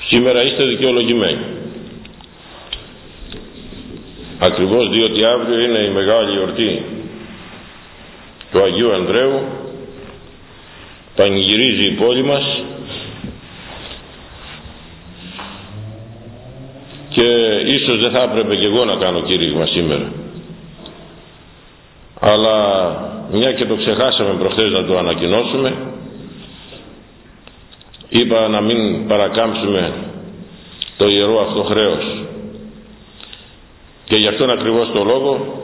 Σήμερα είστε δικαιολογημένοι. Ακριβώς διότι αύριο είναι η μεγάλη εορτή του Αγίου Ανδρέου, πανηγυρίζει η πόλη μας και ίσως δεν θα έπρεπε και εγώ να κάνω κήρυγμα σήμερα, αλλά μια και το ξεχάσαμε προχθές να το ανακοινώσουμε, είπα να μην παρακάμψουμε το ιερό αυτό χρέος και γι' αυτόν ακριβώς το λόγο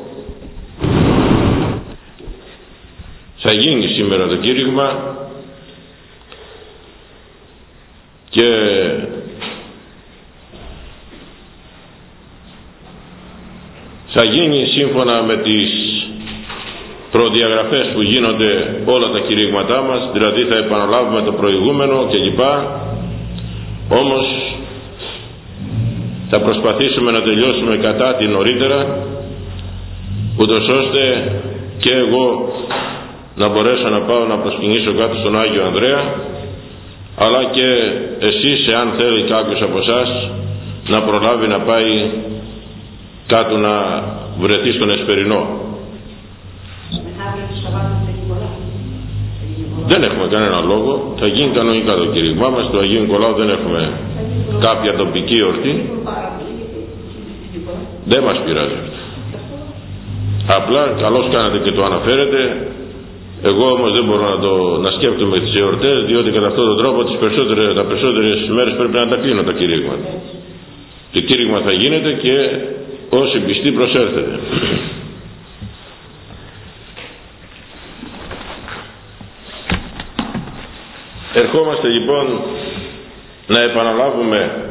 θα γίνει σήμερα το κήρυγμα και θα γίνει σύμφωνα με τις προδιαγραφές που γίνονται όλα τα κηρύγματά μας, δηλαδή θα επαναλάβουμε το προηγούμενο κλπ. Όμως θα προσπαθήσουμε να τελειώσουμε κατά τη νωρίτερα, ούτως ώστε και εγώ να μπορέσω να πάω να προσκυνήσω κάτω στον Άγιο Ανδρέα, αλλά και εσείς, εάν θέλει κάποιος από εσάς, να προλάβει να πάει κάτω να βρεθεί στον Εσπερινό. Δεν έχουμε κανένα λόγο, θα γίνει κανονικά το κήρυγμά μας. Το Αγίου Νικολάου δεν έχουμε κάποια τοπική εορτή, δεν μας πειράζει αυτό. Απλά καλώς κάνατε και το αναφέρετε. Εγώ όμως δεν μπορώ να σκέφτομαι τις εορτές, διότι κατά αυτόν τον τρόπο τα περισσότερες μέρες πρέπει να τα κλείνω τα κηρύγματα. Το κήρυγμα θα γίνεται και όσοι πιστοί προσέρθετε. Ερχόμαστε λοιπόν να επαναλάβουμε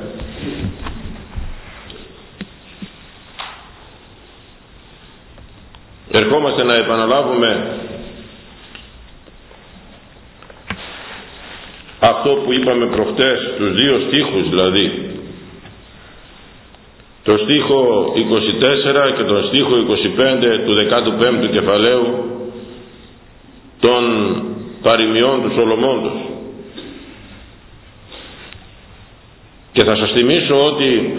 αυτό που είπαμε προχτές, τους δύο στίχους, δηλαδή το στίχο 24 και τον στίχο 25 του 15ου κεφαλαίου των παροιμιών του Σολομώντος. Και θα σας θυμίσω ότι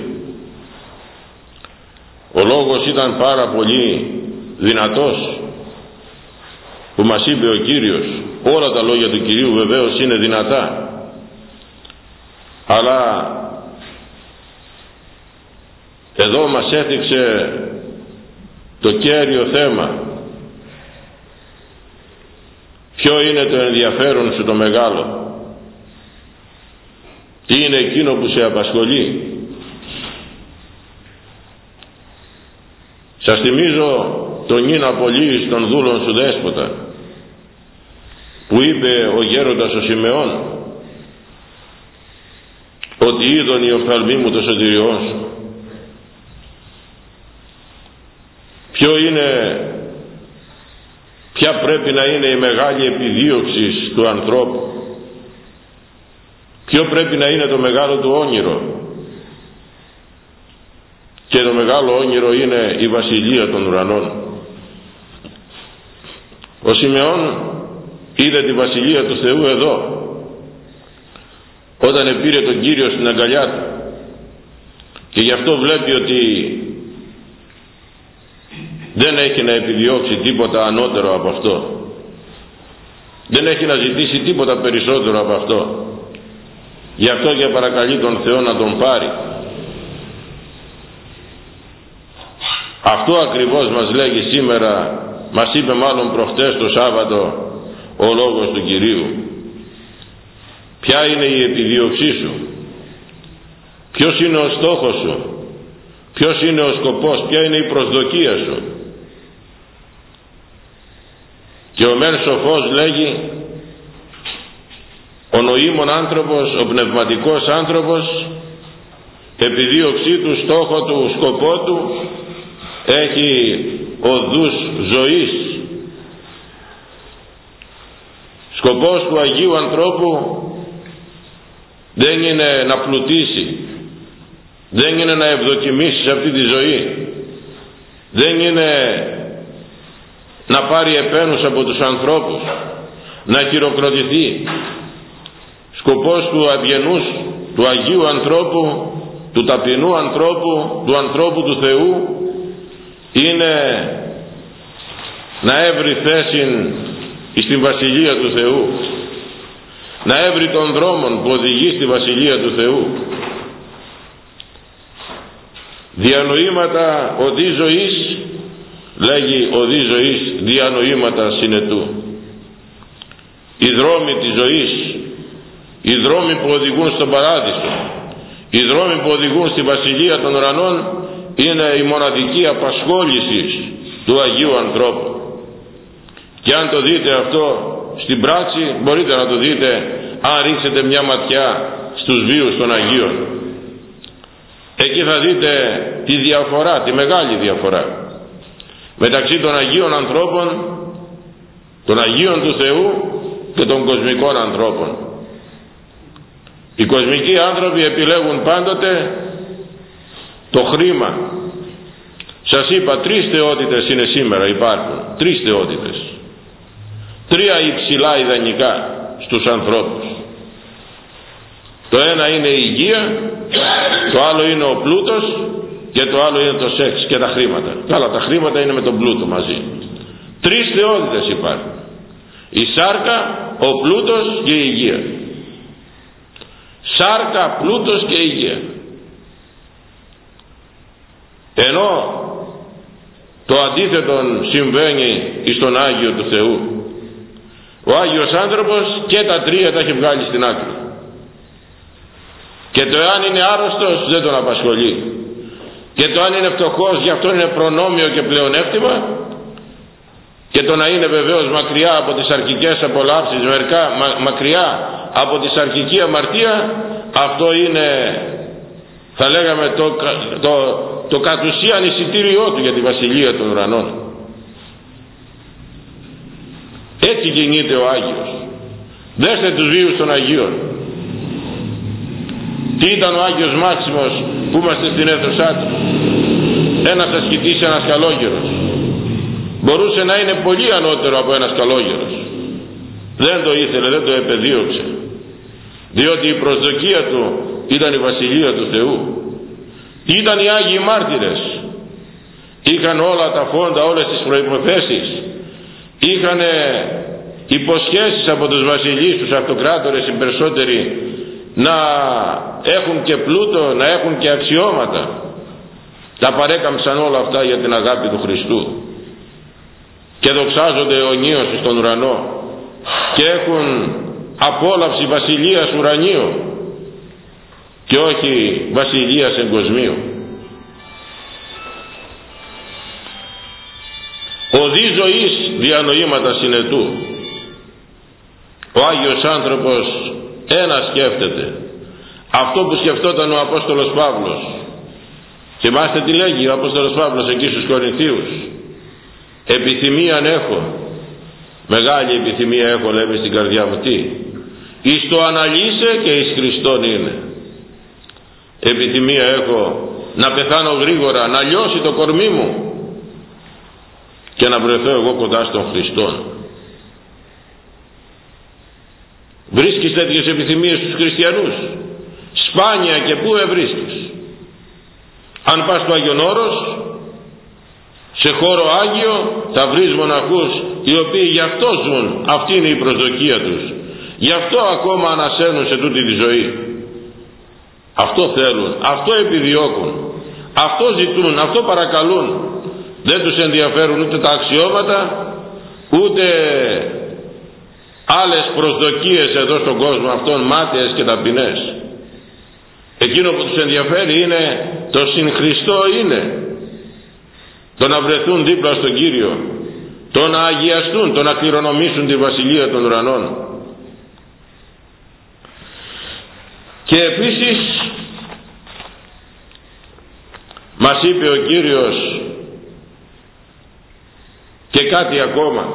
ο λόγος ήταν πάρα πολύ δυνατός που μας είπε ο Κύριος. Όλα τα λόγια του Κυρίου βεβαίως είναι δυνατά, αλλά εδώ μας έθιξε το κέριο θέμα. Ποιο είναι το ενδιαφέρον σου το μεγάλο? Τι είναι εκείνο που σε απασχολεί? Σας θυμίζω τον νυν απολύεις των δούλων σου δέσποτα, που είπε ο γέροντας ο Σιμεών ότι είδον οι οφθαλμοί μου το σωτηριό σου. Ποια πρέπει να είναι η μεγάλη επιδίωξη του ανθρώπου? Ποιο πρέπει να είναι το μεγάλο του όνειρο? Και το μεγάλο όνειρο είναι η βασιλεία των ουρανών. Ο Σιμεών είδε τη βασιλεία του Θεού εδώ, όταν πήρε τον Κύριο στην αγκαλιά του, και γι' αυτό βλέπει ότι δεν έχει να επιδιώξει τίποτα ανώτερο από αυτό, δεν έχει να ζητήσει τίποτα περισσότερο από αυτό. Γι' αυτό και παρακαλεί τον Θεό να τον πάρει. Αυτό ακριβώς μας λέγει σήμερα, μας είπε μάλλον προχτές το Σάββατο ο λόγος του Κυρίου. Ποια είναι η επιδίωξή σου? Ποιος είναι ο στόχος σου? Ποιος είναι ο σκοπός? Ποια είναι η προσδοκία σου? Και ο μεν σοφός λέγει, ο νοήμων άνθρωπος, ο πνευματικός άνθρωπος, επιδίωξή του, στόχο του, σκοπό του, έχει οδούς ζωής. Σκοπός του Αγίου ανθρώπου δεν είναι να πλουτίσει, δεν είναι να ευδοκιμήσει σε αυτή τη ζωή, δεν είναι να πάρει επένους από τους ανθρώπους, να χειροκροτηθεί. Σκοπός του αυγενούς του Αγίου ανθρώπου, του ταπεινού ανθρώπου, του ανθρώπου του Θεού, είναι να έβρει θέση στην Βασιλεία του Θεού, να έβρει τον δρόμο που οδηγεί στη Βασιλεία του Θεού. Διανοήματα οδή ζωής, λέγει οδή ζωής, διανοήματα συνετού. Οι δρόμοι της ζωής, οι δρόμοι που οδηγούν στον παράδεισο, οι δρόμοι που οδηγούν στη Βασιλεία των Ουρανών, είναι η μοναδική απασχόληση του Αγίου ανθρώπου. Και αν το δείτε αυτό στην πράξη, μπορείτε να το δείτε αν ρίξετε μια ματιά στους βίους των Αγίων. Εκεί θα δείτε τη διαφορά, τη μεγάλη διαφορά μεταξύ των Αγίων ανθρώπων, των Αγίων του Θεού και των κοσμικών ανθρώπων. Οι κοσμικοί άνθρωποι επιλέγουν πάντοτε το χρήμα. Σας είπα, 3 θεότητες είναι σήμερα, υπάρχουν 3 θεότητες. 3 υψηλά ιδανικά στους ανθρώπους. Το ένα είναι η υγεία, το άλλο είναι ο πλούτος και το άλλο είναι το σεξ και τα χρήματα. Καλά, τα χρήματα είναι με τον πλούτο μαζί. 3 θεότητες υπάρχουν. Η σάρκα, ο πλούτος και η υγεία. Σάρκα, πλούτος και υγεία. Ενώ το αντίθετο συμβαίνει στον Άγιο του Θεού. Ο Άγιος άνθρωπος και τα 3 τα έχει βγάλει στην άκρη. Και το εάν είναι άρρωστος δεν τον απασχολεί. Και το αν είναι φτωχός, γι' αυτό είναι προνόμιο και πλεονέκτημα. Και το να είναι βεβαίως μακριά από τις αρχικές απολαύσεις, μακριά από τη σαρκική αμαρτία, αυτό είναι, θα λέγαμε, το κατ' ουσίαν εισιτήριό του για τη Βασιλεία των Ουρανών. Έτσι κινείται ο Άγιος. Δέστε τους βίους των Αγίων. Τι ήταν ο Άγιος Μάξιμος που είμαστε στην αίθουσά του? Ένας ασκητής, ένας καλόγερος. Μπορούσε να είναι πολύ ανώτερο από ένας καλόγερος. Δεν το ήθελε, δεν το επεδίωξε. Διότι η προσδοκία του ήταν η Βασιλεία του Θεού. Ήταν οι Άγιοι Μάρτυρες. Είχαν όλα τα φόντα, όλες τις προϋποθέσεις. Είχαν υποσχέσεις από τους βασιλείς, τους αυτοκράτορες, οι περισσότεροι, να έχουν και πλούτο, να έχουν και αξιώματα. Τα παρέκαμψαν όλα αυτά για την αγάπη του Χριστού και δοξάζονται αιωνίως στον ουρανό και έχουν απόλαυση βασιλείας ουρανίου και όχι βασιλείας εγκοσμίου. Οδή ζωής, διανοήματα συνετού. Ο Άγιος άνθρωπος ένα σκέφτεται, αυτό που σκεφτόταν ο Απόστολος Παύλος. Θυμάστε τι λέγει ο Απόστολος Παύλος εκεί στους Κορινθίους? Επιθυμίαν έχω, μεγάλη επιθυμία έχω, λέμε, στην καρδιά μου. Τι? Εις το αναλύσε και εις Χριστόν είναι. Επιθυμία έχω να πεθάνω γρήγορα, να λιώσει το κορμί μου και να βρεθώ εγώ κοντά στον Χριστόν. Βρίσκεις τέτοιες επιθυμίες στους χριστιανούς? Σπάνια, και πού ευρίσκεις. Αν πας στο Άγιον Όρος, σε χώρο Άγιο, θα βρεις μοναχούς οι οποίοι γι' αυτό ζουν, αυτή είναι η προσδοκία τους, γι' αυτό ακόμα ανασένουν σε τούτη τη ζωή. Αυτό θέλουν, αυτό επιδιώκουν, αυτό ζητούν, αυτό παρακαλούν. Δεν τους ενδιαφέρουν ούτε τα αξιώματα, ούτε άλλες προσδοκίες εδώ στον κόσμο αυτόν, μάταιες και ταπεινές. Εκείνο που τους ενδιαφέρει είναι το συν Χριστό, είναι το να βρεθούν δίπλα στον Κύριο, το να αγιαστούν, το να κληρονομήσουν τη Βασιλεία των Ουρανών. Και επίσης μας είπε ο Κύριος και κάτι ακόμα,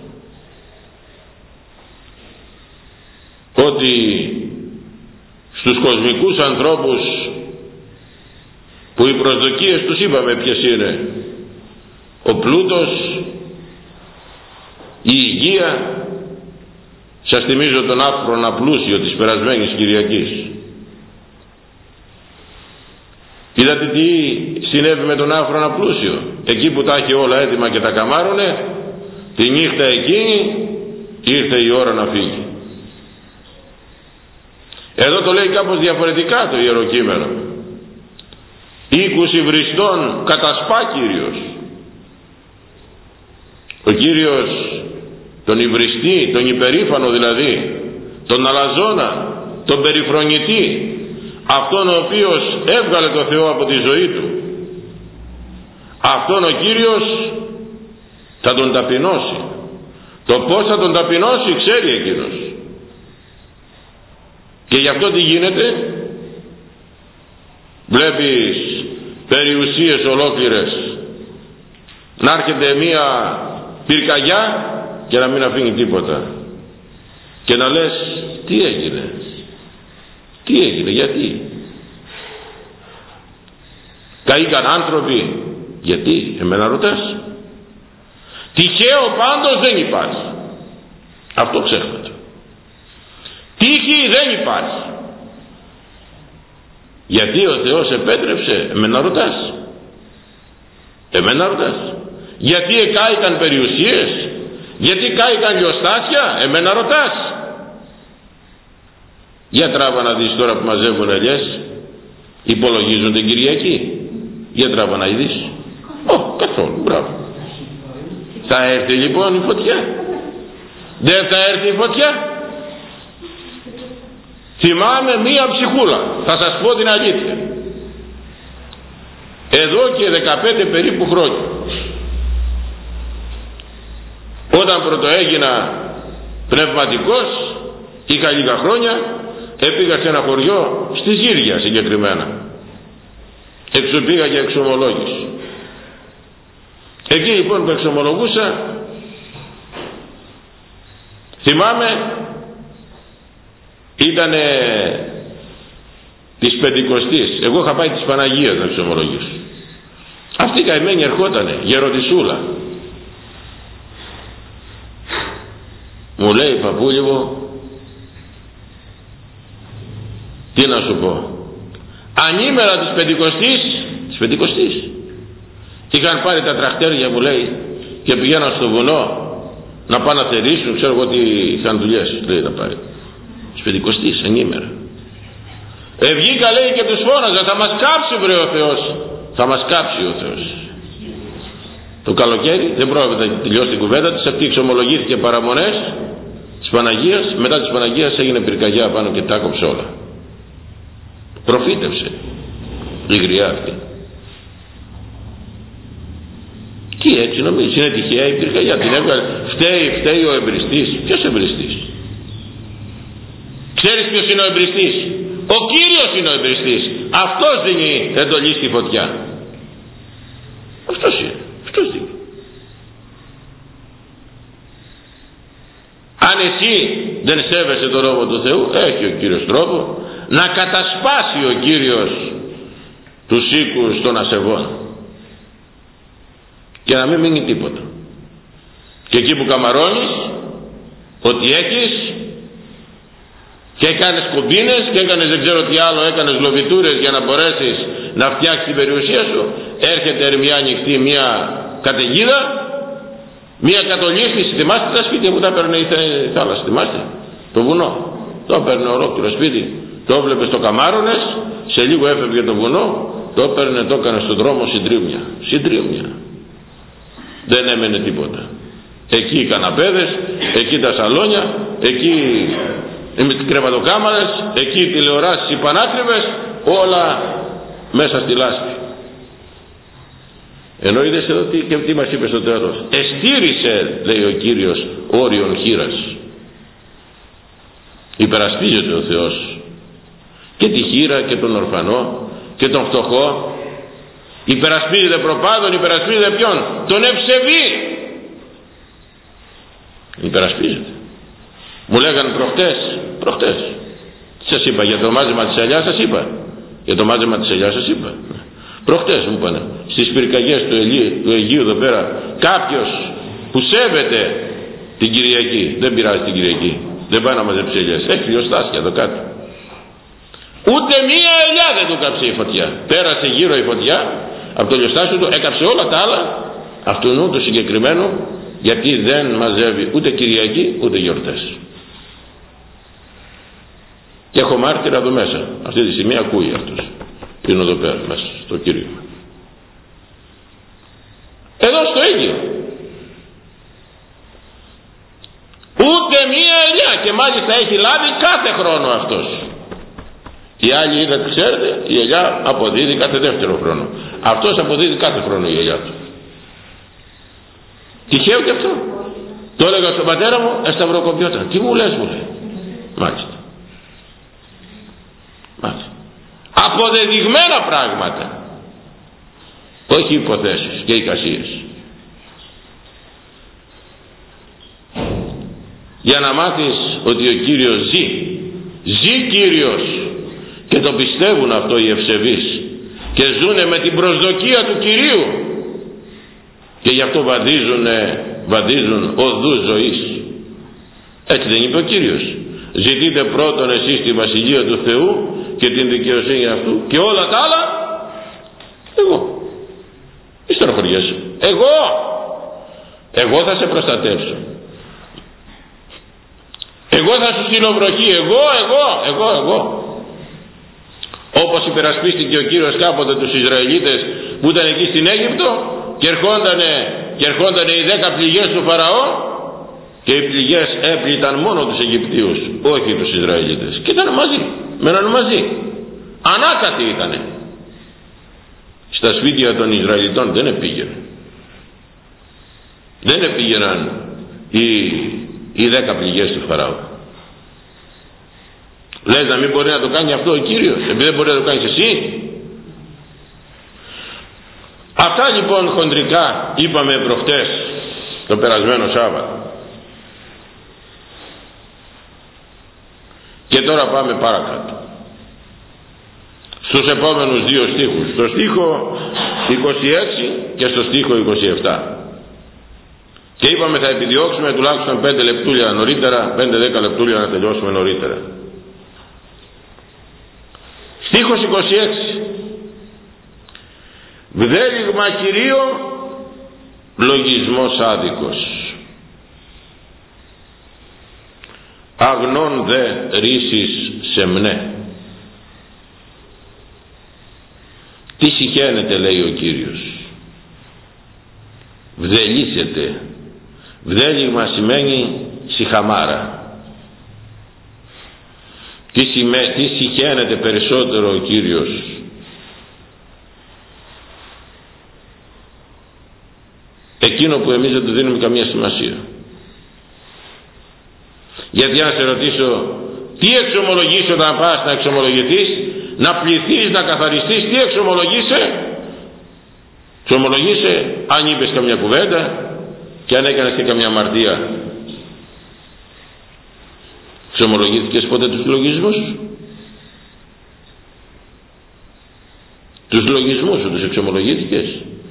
ότι στους κοσμικούς ανθρώπους που οι προσδοκίες τους είπαμε ποιες είναι: ο πλούτος, η υγεία. Σας θυμίζω τον άφρονα πλούσιο της περασμένης Κυριακής. Είδατε τι συνέβη με τον άφρονα πλούσιο? Εκεί που τα έχει όλα έτοιμα και τα καμάρωνε, τη νύχτα εκείνη ήρθε η ώρα να φύγει. Εδώ το λέει κάπως διαφορετικά το Ιερό Κείμενο. Οίκους υβριστών κατασπά Κύριος. Ο Κύριος τον υβριστή, τον υπερήφανο δηλαδή, τον αλαζόνα, τον περιφρονητή, αυτόν ο οποίος έβγαλε το Θεό από τη ζωή του, αυτόν ο Κύριος θα τον ταπεινώσει. Το πώς θα τον ταπεινώσει ξέρει εκείνος. Και γι' αυτό τι γίνεται? Βλέπεις περιουσίες ολόκληρες να έρχεται μία πυρκαγιά και να μην αφήνει τίποτα, και να λες τι έγινε, γιατί καήκαν άνθρωποι? Γιατί? Εμένα ρωτάς? Τυχαίο πάντως δεν υπάρχει. Αυτό ξέχατε. Τύχη δεν υπάρχει. Γιατί ο Θεός επέτρεψε? Εμένα ρωτάς? Γιατί κάηκαν περιουσίες? Γιατί κάηκαν λιοστάσια? Εμένα ρωτάς? Για τράβα να δεις τώρα που μαζεύουν ελιές, υπολογίζουν την Κυριακή. Για τράβα να δεις. Καθόλου, μπράβο. Θα έρθει λοιπόν η φωτιά? Δεν θα έρθει η φωτιά? Θυμάμαι μία ψυχούλα, θα σας πω την αλήθεια, εδώ και 15 περίπου χρόνια, όταν πρωτοέγινα πνευματικός, είχα λίγα χρόνια, έπηγα σε ένα χωριό στη Ζήρια συγκεκριμένα, πήγα για εξομολόγηση. Εκεί λοιπόν που εξομολογούσα, θυμάμαι ήτανε της Πεντηκοστής. Εγώ είχα πάει της Παναγίας να εξομολογήσω. Αυτή η καημένη ερχότανε, γεροντισούλα. Μου λέει, παππούλη μου, τι να σου πω, ανήμερα της Πεντηκοστής, είχαν πάρει τα τρακτέρια, μου λέει, και πηγαίναν στο βουνό να πάνε να θερήσουν, ξέρω εγώ τι είχαν δουλειές, λέει, να πάρει. Της Πεντηκοστής, ανήμερα. Βγήκα, λέει, και τους φώναζα, θα μας κάψει βρε ο Θεός, θα μας κάψει ο Θεός. Το καλοκαίρι δεν πρόκειται να τελειώσει την κουβέντα της, αυτή εξομολογήθηκε παραμονές της Παναγίας, μετά της Παναγίας έγινε πυρκαγιά πάνω και τα κόψε όλα. Προφήτευσε η γριά αυτή. Τι έτσι νομίζεις, είναι τυχαία η πυρκαγιά, την έβγαλε? Φταίει ο εμπριστής. Ποιος εμπριστής? Ξέρεις ποιος είναι ο εμπριστής? Ο Κύριος είναι ο εμπριστής. Αυτός δίνει εντολή στη φωτιά. Αυτός είναι. Αυτός δίνει. Αν εσύ δεν σέβεσαι τον νόμο του Θεού, έχει ο Κύριος τρόπο να κατασπάσει ο Κύριος τους οίκους των ασεβών και να μην μείνει τίποτα. Και εκεί που καμαρώνεις ότι έχεις και έκανες κουμπίνες και έκανες δεν ξέρω τι άλλο, έκανες λοβιτούρες για να μπορέσεις να φτιάξεις την περιουσία σου, έρχεται μια ανοιχτή μια καταιγίδα, μια κατολίσθηση. Θυμάστε τα σπίτια που τα έπαιρνε η θάλασσα? Θυμάστε το βουνό? Το έπαιρνε ολόκληρο σπίτι, το έβλεπες, το καμάρωνες, σε λίγο έφευγε το βουνό, το έπαιρνε, το έκανε στον δρόμο συντρίμμια. Δεν έμενε τίποτα. Εκεί οι καναπέδες, εκεί τα σαλόνια, εκεί οι κρεβατοκάμαρες, εκεί οι τηλεοράσεις, οι πανάκριβες, όλα μέσα στη λάσπη. Ενώ είδες εδώ τι μας είπε στο τέλος? Εστήρισε, λέει ο Κύριος, όριον χήρας. Υπερασπίζεται ο Θεός και τη χήρα και τον ορφανό και τον φτωχό. Υπερασπίζεται προπάντων, υπερασπίζεται ποιον? Τον ευσεβή. Υπερασπίζεται. Μου λέγανε προχτές, σας είπα για το μάζεμα της ελιάς, σας είπα. Προχτές μου είπανε, στις πυρκαγιές του Αιγείου εδώ πέρα, κάποιος που σέβεται την Κυριακή, δεν πειράζει την Κυριακή, δεν πάει να μαζέψει ελιές, έχει λιοστάσια εδώ κάτω. Ούτε μία ελιά δεν του κάψε η φωτιά. Πέρασε γύρω η φωτιά από το λιοστάσιο του, έκαψε όλα τα άλλα, αυτού το συγκεκριμένο, γιατί δεν μαζεύει ούτε Κυριακή ούτε γιορτές. Και έχω μάρτυρα εδώ μέσα. Αυτή τη στιγμή ακούει αυτός. Είναι εδώ πέρα μέσα στο κήρυγμα. Εδώ στο ίδιο. Ούτε μία ελιά, και μάλιστα έχει λάβει κάθε χρόνο αυτός. Οι άλλοι, είδατε, ξέρετε, η ελιά αποδίδει κάθε δεύτερο χρόνο. Αυτός αποδίδει κάθε χρόνο η ελιά του. Τυχαίο και αυτό. Το έλεγα στον πατέρα μου, σταυροκοπιόταν. Τι μου λες, μου λέει. Μάλιστα. Μάλιστα. Αποδεδειγμένα πράγματα. Όχι υποθέσεις και εικασίες. Για να μάθεις ότι ο Κύριος ζει. Ζει Κύριος. Και το πιστεύουν αυτό οι ευσεβείς. Και ζουνε με την προσδοκία του Κυρίου. Και γι' αυτό βαδίζουν οδούς ζωής. Έτσι δεν είπε ο Κύριος? Ζητείτε πρώτον εσείς τη Βασιλεία του Θεού και την δικαιοσύνη αυτού, και όλα τα άλλα εγώ. Μη στενοχωριέσαι. Εγώ θα σε προστατεύσω. Εγώ θα σου στείλω βροχή. Εγώ. Όπως υπερασπίστηκε ο Κύριος κάποτε τους Ισραηλίτες που ήταν εκεί στην Αίγυπτο και ερχόντανε οι 10 πληγές του Φαραώ, και οι πληγές έπληταν μόνο τους Αιγυπτίους, όχι τους Ισραηλίτες, και ήταν μαζί, μέναν μαζί, ανάκατοι ήτανε. Στα σπίτια των Ισραηλιτών δεν επήγαιναν οι 10 πληγές του Φαραώ. Λες να μην μπορεί να το κάνει αυτό ο Κύριος, επειδή δεν μπορεί να το κάνεις εσύ? Αυτά λοιπόν χοντρικά είπαμε προχτές, το περασμένο Σάββατο. Και τώρα πάμε παρακάτω στους επόμενους δύο στίχους, στο στίχο 26 και στο στίχο 27. Και είπαμε θα επιδιώξουμε τουλάχιστον 5 λεπτούλια νωρίτερα, 5-10 λεπτούλια να τελειώσουμε νωρίτερα. Στίχος 26. Βδέλιγμα Κυρίω, λογισμός άδικος. Αγνών δε ρίσεις σεμνέ. Τι συχαίνεται, λέει ο Κύριος? Βδελίσετε. Βδέλιγμα σημαίνει σιχαμάρα. Τι συχαίνεται περισσότερο ο Κύριος? Εκείνο που εμείς δεν του δίνουμε καμία σημασία. Γιατί αν σε ρωτήσω τι εξομολογείς όταν πας να εξομολογηθείς, να πληθείς, να καθαριστείς, τι εξομολογείσαι αν είπες καμιά κουβέντα και αν έκανες και καμιά αμαρτία? Εξομολογήθηκες ποτέ τους λογισμούς σου? Τους λογισμούς σου τους εξομολογήθηκες?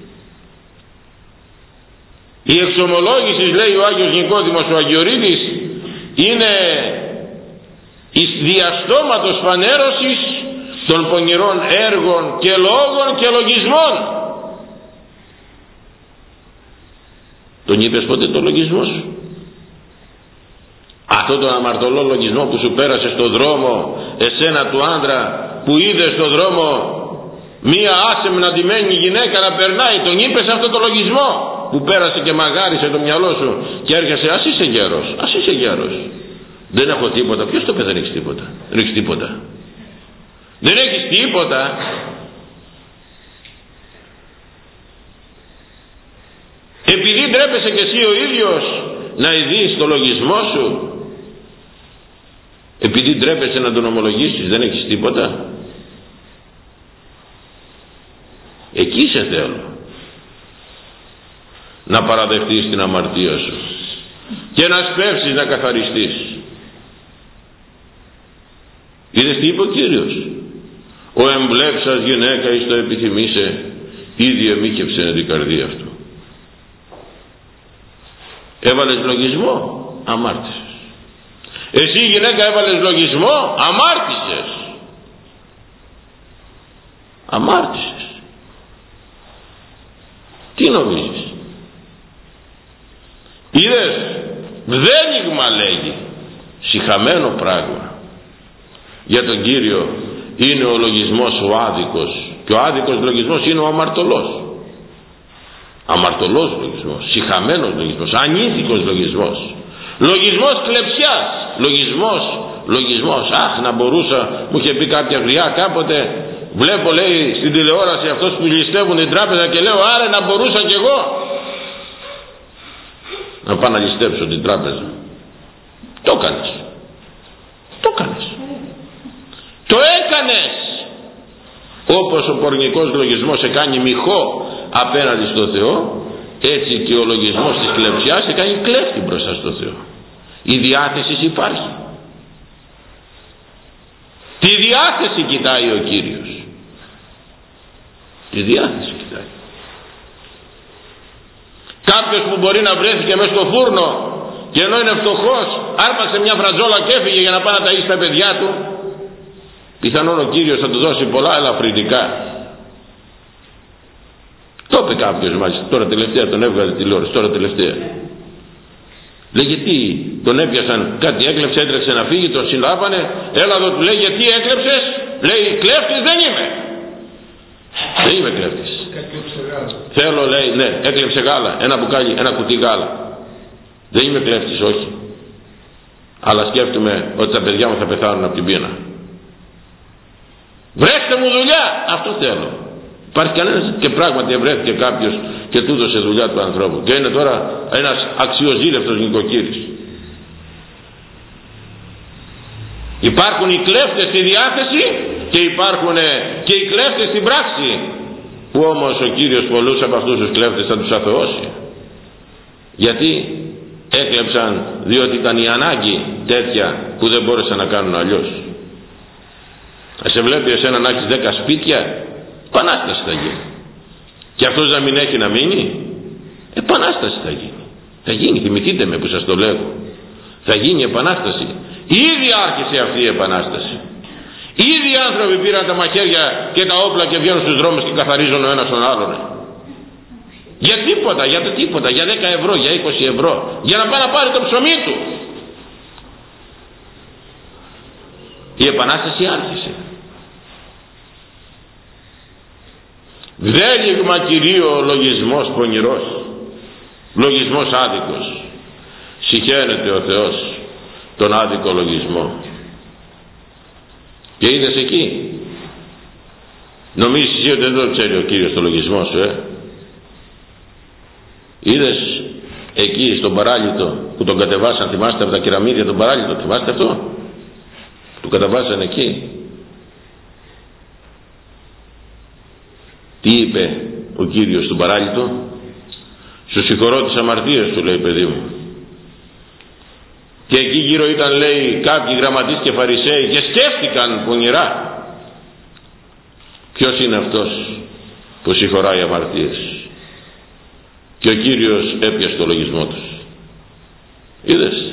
Η εξομολόγηση, λέει ο Άγιος Νικόδημος ο Αγιορείτης, είναι εις διαστόματος φανέρωσης των πονηρών έργων και λόγων και λογισμών. Τον είπες ποτέ το λογισμό σου? Αυτό τον αμαρτωλό λογισμό που σου πέρασε στο δρόμο, εσένα του άντρα που είδες στο δρόμο μία άσεμναντημένη γυναίκα να περνάει, τον είπες αυτό το λογισμό που πέρασε και μαγάρισε το μυαλό σου και έρχεσαι? Ας είσαι γέρος. Δεν έχω τίποτα. Ποιος το είπε δεν έχεις τίποτα? Δεν έχεις τίποτα. Δεν έχεις τίποτα. Επειδή ντρέπεσαι και εσύ ο ίδιος να ειδείς το λογισμό σου, επειδή ντρέπεσαι να τον ομολογήσεις, δεν έχεις τίποτα. Εκεί σε θέλω. Να παραδεχτείς την αμαρτία σου και να σπεύσεις να καθαριστείς. Είδες τι είπε ο Κύριος? Ο εμπλέψας γυναίκα εις το επιθυμήσε, ήδη εμίκεψε την καρδία αυτού. Έβαλες λογισμό, αμάρτησες. Εσύ γυναίκα έβαλες λογισμό, αμάρτησες. Αμάρτησες. Τι νομίζεις? Είδες, βδέλιγμα λέγει, σιχαμένο πράγμα. Για τον Κύριο είναι ο λογισμός ο άδικος, και ο άδικος λογισμός είναι ο αμαρτωλός. Αμαρτωλός λογισμός, σιχαμένος λογισμός, ανήθικος λογισμός, λογισμός κλεψιάς, λογισμός. Αχ, να μπορούσα, μου είχε πει κάποια γριά κάποτε, βλέπω λέει στην τηλεόραση αυτός που ληστεύουν την τράπεζα και λέω άρα να μπορούσα κι εγώ να πάω να ληστέψω την τράπεζα. Το έκανες. Το έκανες. Όπως ο πορνικός λογισμός σε κάνει μοιχό απέναντι στο Θεό, έτσι και ο λογισμός της κλεψιάς σε κάνει κλέφτη μπροστά στο Θεό. Η διάθεση υπάρχει. Τη διάθεση κοιτάει ο Κύριος. Τη διάθεση κοιτάει. Κάποιος που μπορεί να βρέθηκε μέσα στο φούρνο και ενώ είναι φτωχός άρπαξε μια φρατζόλα και έφυγε για να πάει να ταΐσει τα παιδιά του, πιθανόν ο Κύριος θα του δώσει πολλά ελαφρυντικά. Το είπε κάποιος μάλιστα, τώρα τελευταία τον έβγαλε τηλεόραση, τώρα τελευταία. Λέει γιατί τον έπιασαν, κάτι έκλεψε, έτρεξε να φύγει, τον συλλάβανε, έλα εδώ, του λέει γιατί έκλεψες? Λέει κλέφτης δεν είμαι. Δεν είμαι κλέφτης. Θέλω, λέει, ναι, έκλεψε γάλα, ένα μπουκάλι, ένα κουτί γάλα. Δεν είμαι κλέφτης, όχι. Αλλά σκέφτομαι ότι τα παιδιά μου θα πεθάνουν από την πείνα. Βρέστε μου δουλειά, αυτό θέλω. Υπάρχει κανένας? Και πράγματι ευρέθηκε κάποιος και του έδωσε δουλειά του ανθρώπου. Και είναι τώρα ένας αξιοζήλευτος νοικοκύρης. Υπάρχουν οι κλέφτες στη διάθεση και υπάρχουν και οι κλέφτες στην πράξη. Που όμως ο Κύριος πολλούς από αυτούς τους κλέφτες θα τους αθωώσει. Γιατί έκλεψαν διότι ήταν η ανάγκη τέτοια που δεν μπόρεσαν να κάνουν αλλιώς. Σε βλέπει εσένα να έχεις 10 σπίτια, επανάσταση θα γίνει. Και αυτός να μην έχει να μείνει, επανάσταση θα γίνει. Θα γίνει, θυμηθείτε με που σας το λέω. Θα γίνει επανάσταση. Ήδη άρχισε αυτή η επανάσταση. Ήδη οι άνθρωποι πήραν τα μαχαίρια και τα όπλα και βγαίνουν στους δρόμους και καθαρίζουν ο ένας τον άλλον. Για τίποτα, για 10 ευρώ, για 20 ευρώ, για να πάει να πάρει το ψωμί του. Η επανάσταση άρχισε. Βδέλιγμα Κυρίω λογισμός πονηρός, λογισμός άδικος. Συχαίνεται ο Θεός τον άδικο λογισμό. Και είδες εκεί, νομίζεις εσύ ότι δεν το ξέρει ο Κύριος το λογισμό σου, Είδες εκεί στον παράλυτο που τον κατεβάσαν, θυμάστε από τα κεραμίδια τον παράλυτο, θυμάστε αυτό? Του κατεβάσαν εκεί. Τι είπε ο Κύριος στον παράλυτο? Σου συγχωρώ τις αμαρτίες του, λέει, παιδί μου. Και εκεί γύρω ήταν, λέει, κάποιοι γραμματείς και φαρισαίοι και σκέφτηκαν πονηρά. Ποιος είναι αυτός που συγχωράει αμαρτίες? Και ο Κύριος έπιασε το λογισμό τους. Είδες?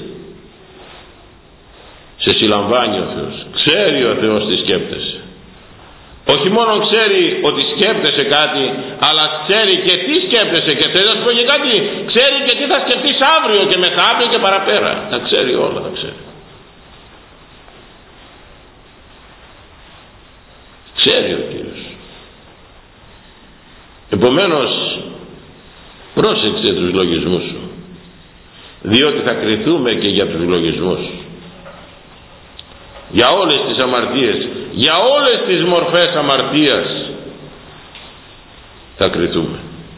Σε συλλαμβάνει ο Θεός. Ξέρει ο Θεός τι σκέπτεσαι. Όχι μόνο ξέρει ότι σκέπτεσαι κάτι, αλλά ξέρει και τι σκέπτεσαι. Και θέλω να σου πω και κάτι, ξέρει και τι θα σκεφτείς αύριο και μεθαύριο και παραπέρα. Τα ξέρει όλα, τα ξέρει. Ξέρει ο Κύριος. Επομένως, πρόσεξε τους λογισμούς σου, διότι θα κριθούμε και για τους λογισμούς. Για όλες τις αμαρτίες, για όλες τις μορφές αμαρτίας θα κριθούμε.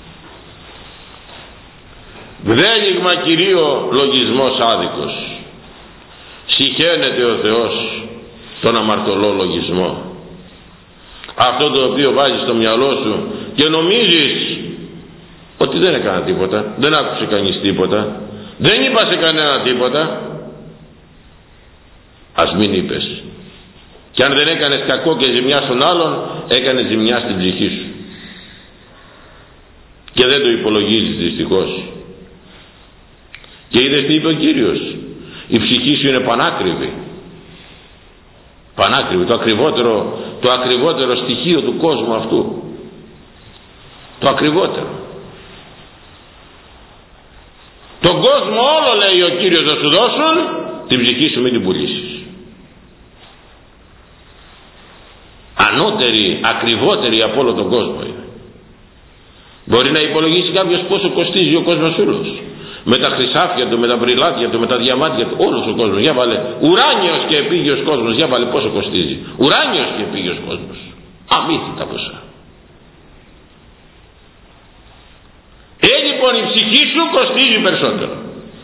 Βδέλιγμα Κυρίω λογισμός άδικος. Συχαίνεται ο Θεός τον αμαρτωλό λογισμό. Αυτό το οποίο βάζεις στο μυαλό σου και νομίζεις ότι δεν έκανα τίποτα, δεν άκουσε κανείς τίποτα, δεν είπα σε κανένα τίποτα. Ας μην είπες. Και αν δεν έκανες κακό και ζημιά στον άλλον, έκανες ζημιά στην ψυχή σου. Και δεν το υπολογίζεις δυστυχώς. Και είδες τι είπε ο Κύριος? Η ψυχή σου είναι πανάκριβη. Πανάκριβη, το ακριβότερο στοιχείο του κόσμου αυτού. Το ακριβότερο. Τον κόσμο όλο, λέει ο Κύριος, να σου δώσουν, την ψυχή σου μην την πουλήσεις. Ανώτερη, ακριβότερη από όλο τον κόσμο είναι. Μπορεί να υπολογίσει κάποιος πόσο κοστίζει ο κόσμος όλος, με τα χρυσάφια του, με τα βρυλάτια του, με τα διαμάντια του, όλος ο κόσμος. Για βάλε, ουράνιος και επίγειος κόσμος, για βάλε πόσο κοστίζει. Ουράνιος και επίγειος κόσμος, αμύθιτα ποσά. Λοιπόν, η ψυχή σου κοστίζει περισσότερο.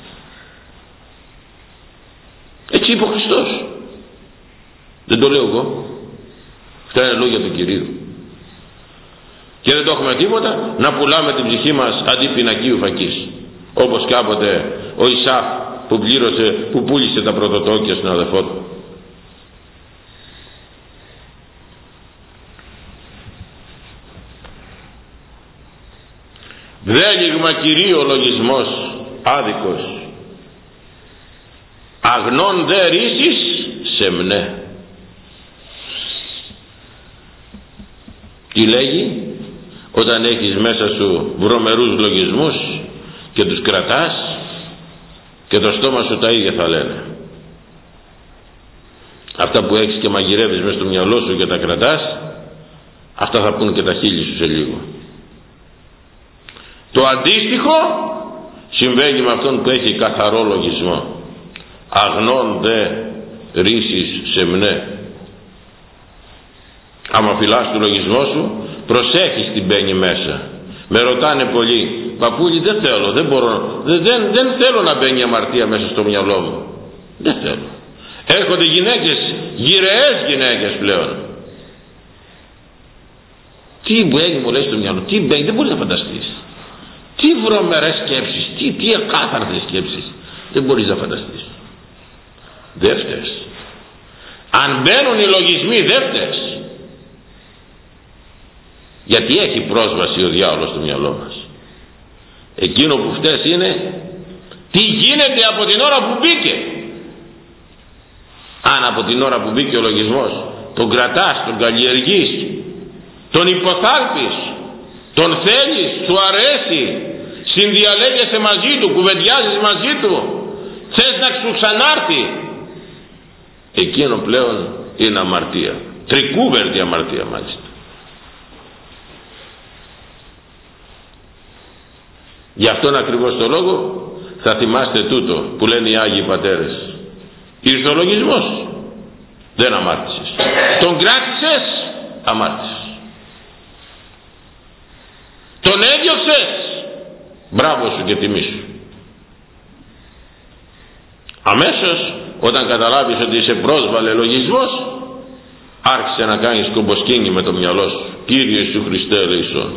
Έτσι είπε ο Χριστός. Δεν το λέω εγώ. Αυτά είναι λόγια του Κυρίου. Και δεν το έχουμε τίποτα να πουλάμε την ψυχή μας αντί πινακίου φακής, όπως κάποτε ο Ισαάκ που πούλησε τα πρωτοτόκια στον αδελφό του. Δέλιγμα Κυρίου λογισμός άδικος, αγνών δε ρίσεις σεμνέ. Τι λέγει? Όταν έχεις μέσα σου βρωμερούς λογισμούς και τους κρατάς, και το στόμα σου τα ίδια θα λένε. Αυτά που έχεις και μαγειρεύεις μέσα στο μυαλό σου και τα κρατάς, αυτά θα πούν και τα χείλη σου σε λίγο. Το αντίστοιχο συμβαίνει με αυτόν που έχει καθαρό λογισμό. Αγνών δε ρίσεις σεμνέ. Άμα φυλάς το λογισμό σου, προσέχεις τι μπαίνει μέσα. Με ρωτάνε πολλοί, παππούλη, δεν θέλω, δεν θέλω να μπαίνει αμαρτία μέσα στο μυαλό μου. Δεν θέλω. Έρχονται γυναίκες, γυραιές γυναίκες πλέον. Τι μπαίνει, μου λέει, στο μυαλό, τι μπαίνει, δεν μπορείς να φανταστείς. Τι βρωμερές σκέψεις, τι ακάθαρτες σκέψεις. Δεν μπορείς να φανταστείς. Δεν φταίς. Αν μπαίνουν οι λογισμοί, δεν φταίς. Γιατί έχει πρόσβαση ο διάολος στο μυαλό μας. Εκείνο που φταίς είναι τι γίνεται από την ώρα που μπήκε. Αν από την ώρα που μπήκε ο λογισμός τον κρατάς, τον καλλιεργείς, τον υποθάλπεις, τον θέλεις, σου αρέσει, συνδιαλέγεσαι μαζί του, κουβεντιάζεις μαζί του, θες να σου ξανάρθει, εκείνο πλέον είναι αμαρτία, τρικούβερτη αμαρτία μάλιστα. Γι' αυτόν ακριβώς το λόγο θα θυμάστε τούτο που λένε οι Άγιοι Πατέρες. Ήρθε ο λογισμός, δεν αμάρτησες. Τον κράτησες, αμάρτησες. Τον έδιωξες, μπράβο σου και τιμή σου. Αμέσως όταν καταλάβεις ότι σε πρόσβαλε λογισμός, άρχισε να κάνεις κομποσκίνη με το μυαλό σου. Κύριε Ιησού Χριστέ ελεησόν.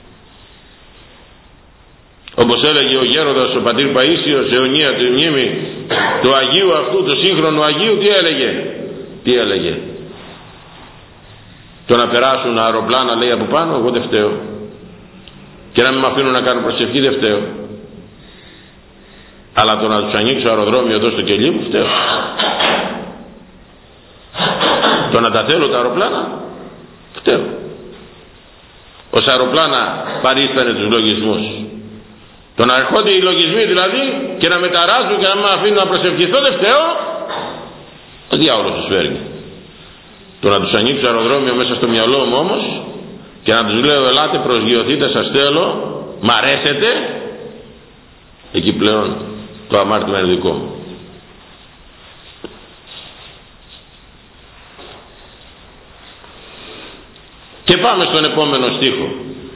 Όπως έλεγε ο γέροντας ο πατήρ Παΐσιος, αιωνία του μνήμη του Αγίου αυτού, του σύγχρονου Αγίου, τι έλεγε. Το να περάσουν αεροπλάνα, λέει, από πάνω, εγώ δεν φταίω. Και να μην με αφήνουν να κάνω προσευχή, δεν φταίω. Αλλά το να τους ανοίξω αεροδρόμιο εδώ στο κελί μου, φταίω. Το να τα θέλω τα αεροπλάνα, φταίω. Ως αεροπλάνα παρίστανε τους λογισμούς. Το να ερχόνται οι λογισμοί δηλαδή και να μεταράζουν και να μην αφήνουν να προσευχηθώ, δεν φταίω. Ο διάολος τους φέρνει. Το να τους ανοίξω αεροδρόμιο μέσα στο μυαλό μου όμως και να τους λέω ελάτε, προσγειωθείτε, σας θέλω, μ' αρέσετε, εκεί πλέον το αμάρτημα είναι δικό μου. Και πάμε στον επόμενο στίχο.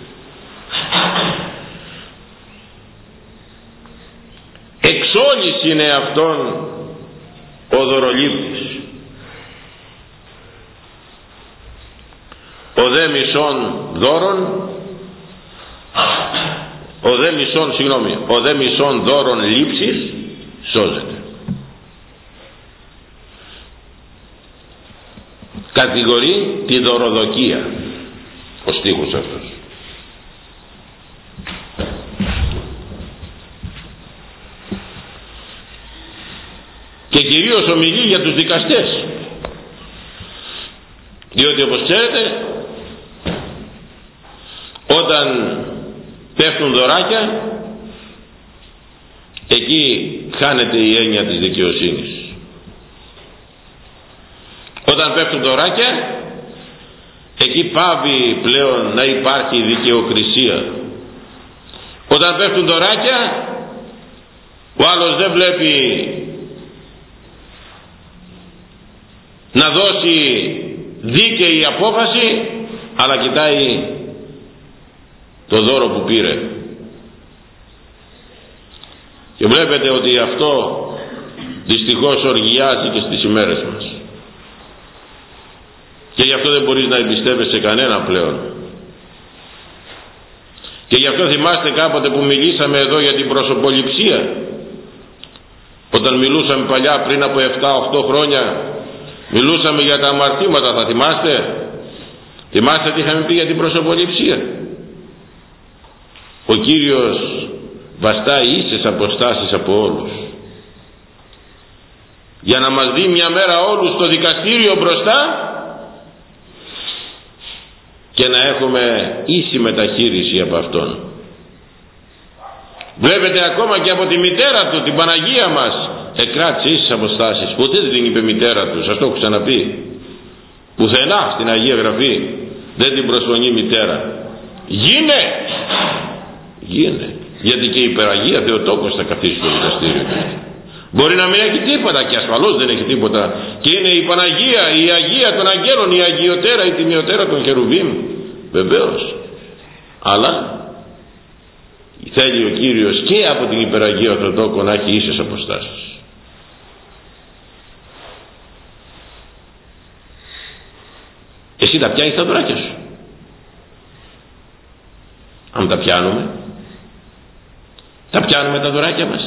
Εξόλης είναι αυτόν ο δωρολήπτης, ο δε μισόν δώρον λήψης σώζεται. Κατηγορεί τη δωροδοκία ο στίχος αυτός. Και κυρίως ομιλεί για τους δικαστές. Διότι όπως ξέρετε, όταν πέφτουν δωράκια, εκεί χάνεται η έννοια της δικαιοσύνης. Όταν πέφτουν δωράκια, εκεί πάβει πλέον να υπάρχει δικαιοκρισία. Όταν πέφτουν δωράκια, ο άλλος δεν βλέπει να δώσει δίκαιη απόφαση, αλλά κοιτάει το δώρο που πήρε. Και βλέπετε ότι αυτό δυστυχώς οργιάζει και στις ημέρες μας. Και γι' αυτό δεν μπορείς να εμπιστεύεσαι κανένα πλέον. Και γι' αυτό θυμάστε κάποτε που μιλήσαμε εδώ για την προσωποληψία. Όταν μιλούσαμε παλιά πριν από 7-8 χρόνια, μιλούσαμε για τα αμαρτήματα, θα θυμάστε? Θυμάστε τι είχαμε πει για την προσωποληψία? Ο Κύριος βαστάει ίσες αποστάσεις από όλους, για να μας δει μια μέρα όλους στο δικαστήριο μπροστά και να έχουμε ίση μεταχείριση από Αυτόν. Βλέπετε ακόμα και από τη μητέρα του, την Παναγία μας, εκράτησε ίσες αποστάσεις. Ποτέ δεν την είπε μητέρα του, σας το έχω ξαναπεί. Πουθενά στην Αγία Γραφή δεν την προσφωνεί μητέρα. Γίνε, γιατί και η Υπεραγία Θεοτόκος θα καθίσει στο δικαστήριο. Μπορεί να μην έχει τίποτα, και ασφαλώς δεν έχει τίποτα, και είναι η Παναγία, η Αγία των Αγγέλων, η Αγιοτέρα, η Τιμιωτέρα των Χερουβίμ, βεβαίως. Αλλά θέλει ο Κύριος και από την Υπεραγία Θεοτόκο να έχει ίσες αποστάσεις. Εσύ τα πιάνεις τα δωράκια σου? Αν τα πιάνουμε, τα πιάνουμε τα δωράκια μας?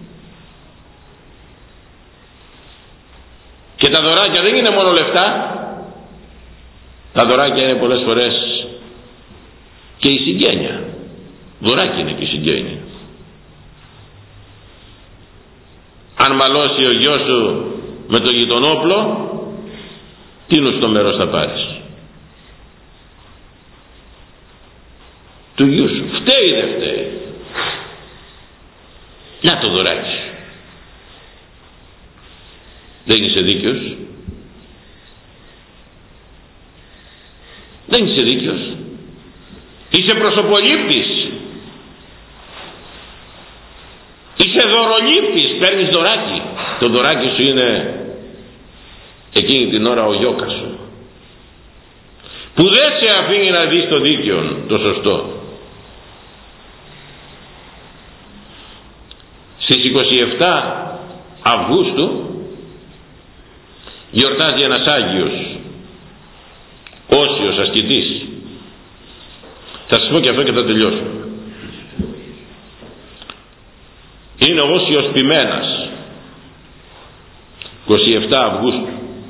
Και τα δωράκια δεν είναι μόνο λεφτά. Τα δωράκια είναι πολλές φορές και η συγγένεια. Δωράκι είναι και η συγγένεια. Αν μαλώσει ο γιος σου με το γειτονόπλο, τίνου στο μέρος θα πάρεις? Του γιού σου. Φταίει δεν φταίει? Να το δωράκι σου. Δεν είσαι δίκαιος? Δεν είσαι δίκαιος. Είσαι προσωπολήπτης. Είσαι δωρολήπτης. Παίρνεις δωράκι. Το δωράκι σου είναι εκείνη την ώρα ο γιώκας σου, που δεν σε αφήνει να δεις το δίκαιο, το σωστό. Στις 27 Αυγούστου γιορτάζει ένας Άγιος, Όσιος ασκητής. Θα σας πω και αυτό και θα τελειώσω. Είναι ο Όσιος Ποιμένας, 27 Αυγούστου.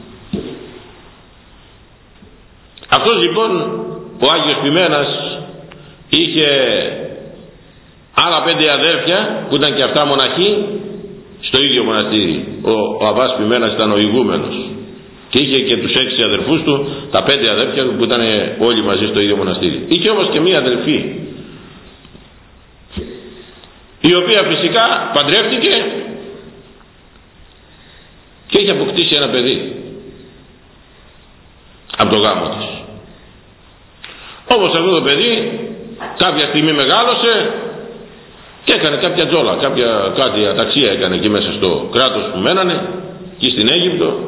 Αυτός λοιπόν ο Άγιος Ποιμένας είχε άλλα 5 αδέρφια που ήταν και αυτά μοναχοί στο ίδιο μοναστήρι. Ο Αββάς Ποιμένας ήταν ο ηγούμενος και είχε και τους 6 αδερφούς του, τα 5 αδέρφια που ήταν όλοι μαζί στο ίδιο μοναστήρι. Είχε όμως και μία αδερφή, η οποία φυσικά παντρεύτηκε και είχε αποκτήσει ένα παιδί από το γάμο της. Όμως αυτό το παιδί κάποια στιγμή μεγάλωσε και έκανε κάποια τζόλα, κάτι αταξία έκανε εκεί μέσα στο κράτος που μένανε, εκεί στην Αίγυπτο.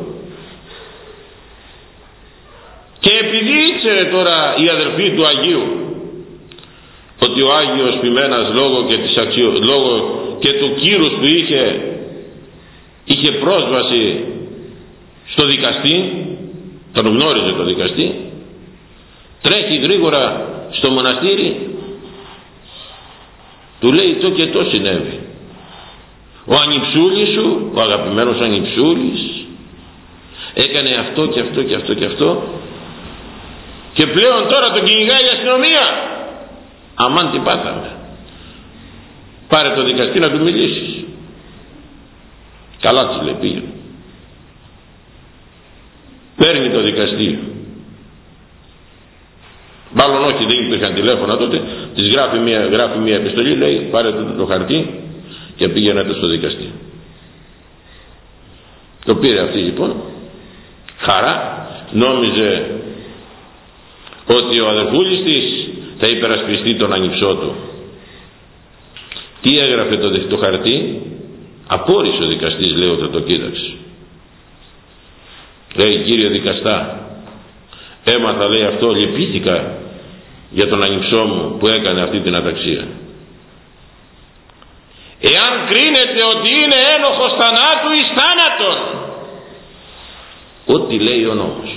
Και επειδή ήξερε τώρα η αδερφή του Αγίου ότι ο Άγιος Ποιμένας λόγω και του κύρους που είχε πρόσβαση στο δικαστή, τον γνώριζε το δικαστή, τρέχει γρήγορα στο μοναστήρι, του λέει το και το συνέβη. Ο Ανιψούλης σου, ο αγαπημένος Ανιψούλης, έκανε αυτό και αυτό και αυτό και αυτό, και πλέον τώρα τον κυνηγάει η αστυνομία. Αμάν τι πάθαμε. Πάρε το δικαστή να του μιλήσεις. Καλά της λέει, πήγαινε. Παίρνει το δικαστή Μάλλον όχι, δεν υπήρχαν τηλέφωνα τότε. Της γράφει μια επιστολή, λέει πάρε το χαρτί και πήγαινε στο δικαστή. Το πήρε αυτή λοιπόν, χαρά, νόμιζε ότι ο αδερφούλης της θα υπερασπιστεί τον ανιψό του. Τι έγραφε το χαρτί? Απόρρισε ο δικαστής, λέει, όταν το κοίταξε. Λέει, κύριε δικαστά, έμαθα, λέει, αυτό, λυπήθηκα για τον ανιψό μου που έκανε αυτή την αταξία. Εάν κρίνετε ότι είναι ένοχος θανάτου εις θάνατον, ό,τι λέει ο νόμος.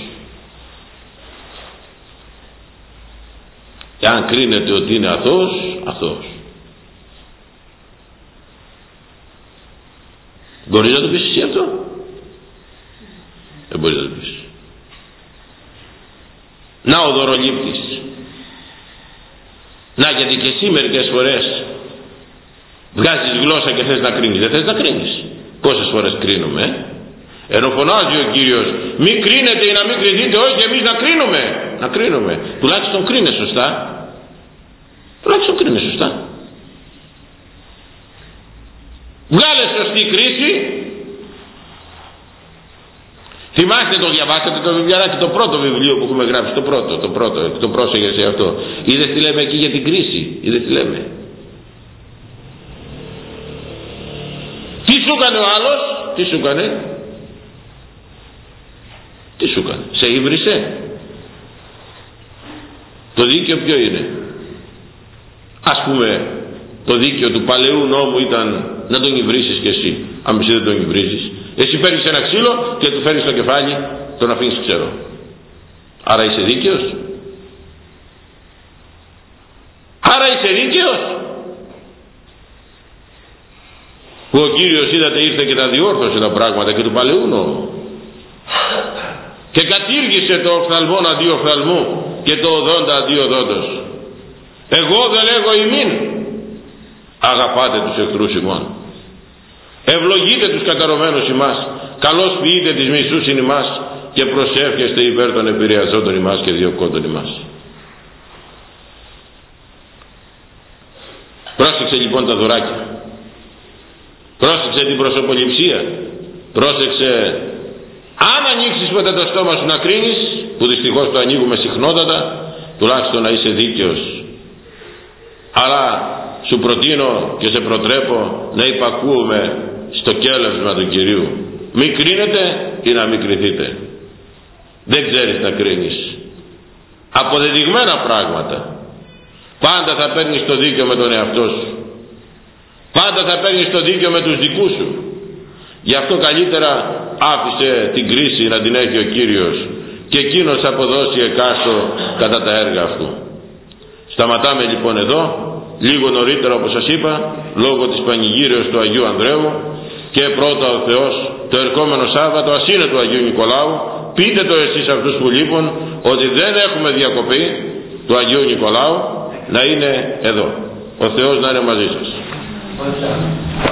Εάν κρίνετε ότι είναι αθώος, αθώος. Μπορείς να το πεις εσύ αυτό? Δεν μπορείς να το πεις. Να ο δωρολήπτης. Να, γιατί και εσύ μερικές φορές βγάζεις γλώσσα και θες να κρίνεις. Δεν θες να κρίνεις. Πόσες φορές κρίνουμε, ενώ φωνάζει ο Κύριος, μη κρίνετε ή να μην κρινθείτε, όχι εμείς να κρίνουμε. Να κρίνουμε. Τουλάχιστον κρίνε σωστά. Τουλάχιστον κρίνε σωστά. Βγάλε σωστή κρίση. Θυμάστε, το διαβάσατε το βιβλιαράκι, το πρώτο βιβλίο που έχουμε γράψει, το πρόσεχε σε αυτό. Είδες τι λέμε εκεί για την κρίση? Είδες τι λέμε? Τι σου έκανε ο άλλος? Τι σου έκανε? Τι σου έκανε? Σε ύβρισε? Το δίκαιο ποιο είναι? Ας πούμε, το δίκαιο του παλαιού νόμου ήταν να τον υβρίσεις και εσύ. Αν εσύ δεν τον υβρίζεις, εσύ παίρνεις ένα ξύλο και του φέρεις στο κεφάλι, τον αφήνεις ξέρω. Άρα είσαι δίκαιος? Άρα είσαι δίκαιος? Που ο Κύριος, είδατε, ήρθε και τα διόρθωσε τα πράγματα και του παλαιού νόμου και κατήργησε το οφθαλμόν αντί οφθαλμού και το οδόντα αντί οδόντος. Εγώ δεν λέγω ημίν, αγαπάτε τους εχθρούς ημών, ευλογείτε τους καταρωμένους ημάς, καλώς ποιείτε τις μισούσιν ημάς και προσεύχεστε υπέρ των επηρεαζόντων ημάς και διωκόντων ημάς. Πρόσεξε λοιπόν τα δωράκια, πρόσεξε την προσωποληψία, πρόσεξε. Αν ανοίξεις μετά το στόμα σου να κρίνεις, που δυστυχώς το ανοίγουμε συχνότατα, τουλάχιστον να είσαι δίκαιος. Αλλά σου προτείνω και σε προτρέπω να υπακούουμε στο κέλευσμα του Κυρίου. Μη κρίνετε ή να μην κριθείτε. Δεν ξέρεις να κρίνεις. Αποδεδειγμένα πράγματα. Πάντα θα παίρνεις το δίκαιο με τον εαυτό σου. Πάντα θα παίρνεις το δίκαιο με τους δικούς σου. Γι' αυτό καλύτερα άφησε την κρίση να την έχει ο Κύριος και εκείνος θα αποδώσει εκάστο κατά τα έργα αυτού. Σταματάμε λοιπόν εδώ. Λίγο νωρίτερα, όπως σας είπα, λόγω της πανηγύρεως του Αγίου Ανδρέου, και πρώτα ο Θεός το ερχόμενο Σάββατο, ας είναι του Αγίου Νικολάου. Πείτε το εσείς αυτούς που λείπουν ότι δεν έχουμε διακοπή του Αγίου Νικολάου, να είναι εδώ. Ο Θεός να είναι μαζί σας.